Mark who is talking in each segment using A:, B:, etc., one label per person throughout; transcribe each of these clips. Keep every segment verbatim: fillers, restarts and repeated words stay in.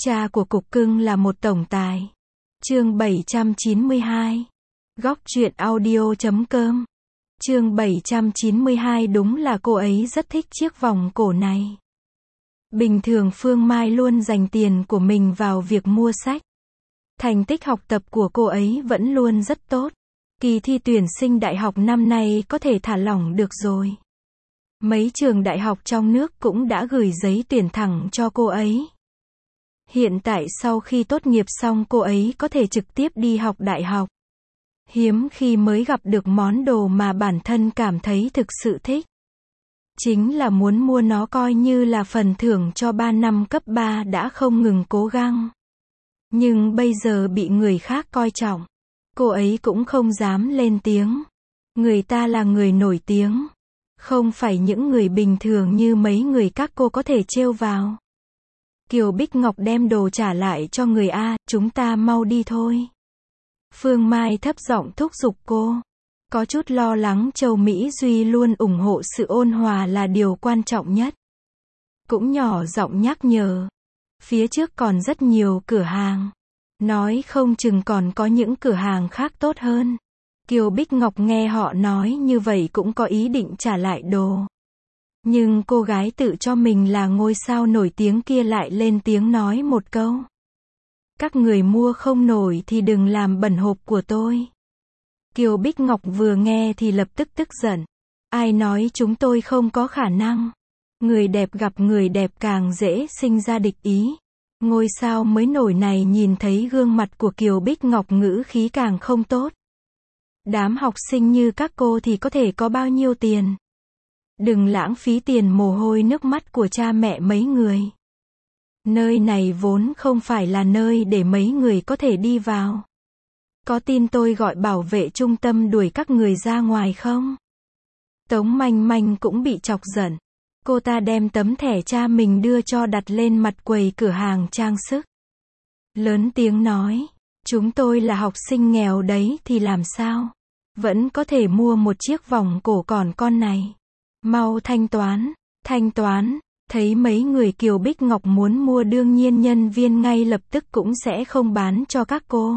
A: Cha của cục cưng là một tổng tài. Chương bảy trăm chín mươi hai. Góc truyện audio chấm com. Chương bảy trăm chín mươi hai. Đúng là cô ấy rất thích chiếc vòng cổ này. Bình thường Phương Mai luôn dành tiền của mình vào việc mua sách. Thành tích học tập của cô ấy vẫn luôn rất tốt. Kỳ thi tuyển sinh đại học năm nay có thể thả lỏng được rồi. Mấy trường đại học trong nước cũng đã gửi giấy tuyển thẳng cho cô ấy. Hiện tại sau khi tốt nghiệp xong cô ấy có thể trực tiếp đi học đại học. Hiếm khi mới gặp được món đồ mà bản thân cảm thấy thực sự thích. Chính là muốn mua nó coi như là phần thưởng cho ba năm cấp ba đã không ngừng cố gắng. Nhưng bây giờ bị người khác coi trọng. Cô ấy cũng không dám lên tiếng. Người ta là người nổi tiếng. Không phải những người bình thường như mấy người các cô có thể trêu vào. Kiều Bích Ngọc đem đồ trả lại cho người A, chúng ta mau đi thôi. Phương Mai thấp giọng thúc giục cô. Có chút lo lắng Châu Mỹ Duy luôn ủng hộ sự ôn hòa là điều quan trọng nhất. Cũng nhỏ giọng nhắc nhở. Phía trước còn rất nhiều cửa hàng. Nói không chừng còn có những cửa hàng khác tốt hơn. Kiều Bích Ngọc nghe họ nói như vậy cũng có ý định trả lại đồ. Nhưng cô gái tự cho mình là ngôi sao nổi tiếng kia lại lên tiếng nói một câu. Các người mua không nổi thì đừng làm bẩn hộp của tôi. Kiều Bích Ngọc vừa nghe thì lập tức tức giận. Ai nói chúng tôi không có khả năng. Người đẹp gặp người đẹp càng dễ sinh ra địch ý. Ngôi sao mới nổi này nhìn thấy gương mặt của Kiều Bích Ngọc ngữ khí càng không tốt. Đám học sinh như các cô thì có thể có bao nhiêu tiền. Đừng lãng phí tiền mồ hôi nước mắt của cha mẹ mấy người. Nơi này vốn không phải là nơi để mấy người có thể đi vào. Có tin tôi gọi bảo vệ trung tâm đuổi các người ra ngoài không? Tống Manh Manh cũng bị chọc giận. Cô ta đem tấm thẻ cha mình đưa cho đặt lên mặt quầy cửa hàng trang sức. Lớn tiếng nói, chúng tôi là học sinh nghèo đấy thì làm sao? Vẫn có thể mua một chiếc vòng cổ còn con này. Mau thanh toán, thanh toán. Thấy mấy người Kiều Bích Ngọc muốn mua đương nhiên nhân viên ngay lập tức cũng sẽ không bán cho các cô.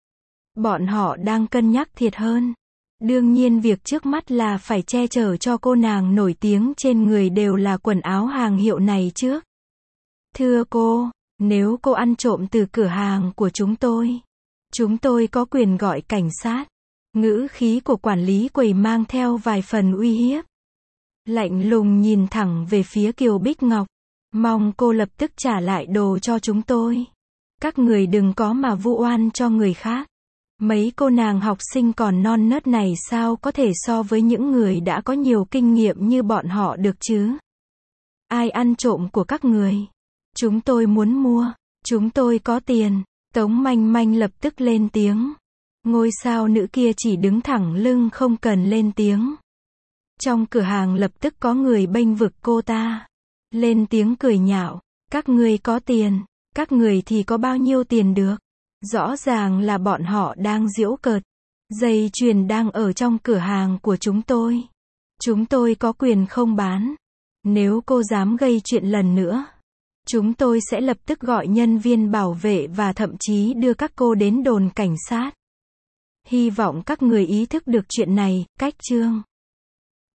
A: Bọn họ đang cân nhắc thiệt hơn. Đương nhiên việc trước mắt là phải che chở cho cô nàng nổi tiếng trên người đều là quần áo hàng hiệu này trước. Thưa cô, nếu cô ăn trộm từ cửa hàng của chúng tôi, chúng tôi có quyền gọi cảnh sát. Ngữ khí của quản lý quầy mang theo vài phần uy hiếp. Lạnh lùng nhìn thẳng về phía Kiều Bích Ngọc. Mong cô lập tức trả lại đồ cho chúng tôi. Các người đừng có mà vu oan cho người khác. Mấy cô nàng học sinh còn non nớt này sao có thể so với những người đã có nhiều kinh nghiệm như bọn họ được chứ? Ai ăn trộm của các người? Chúng tôi muốn mua. Chúng tôi có tiền. Tống Manh Manh lập tức lên tiếng. Ngôi sao nữ kia chỉ đứng thẳng lưng không cần lên tiếng. Trong cửa hàng lập tức có người bênh vực cô ta. Lên tiếng cười nhạo. Các người có tiền. Các người thì có bao nhiêu tiền được? Rõ ràng là bọn họ đang giễu cợt. Dây chuyền đang ở trong cửa hàng của chúng tôi. Chúng tôi có quyền không bán. Nếu cô dám gây chuyện lần nữa, chúng tôi sẽ lập tức gọi nhân viên bảo vệ và thậm chí đưa các cô đến đồn cảnh sát. Hy vọng các người ý thức được chuyện này. Cách chương.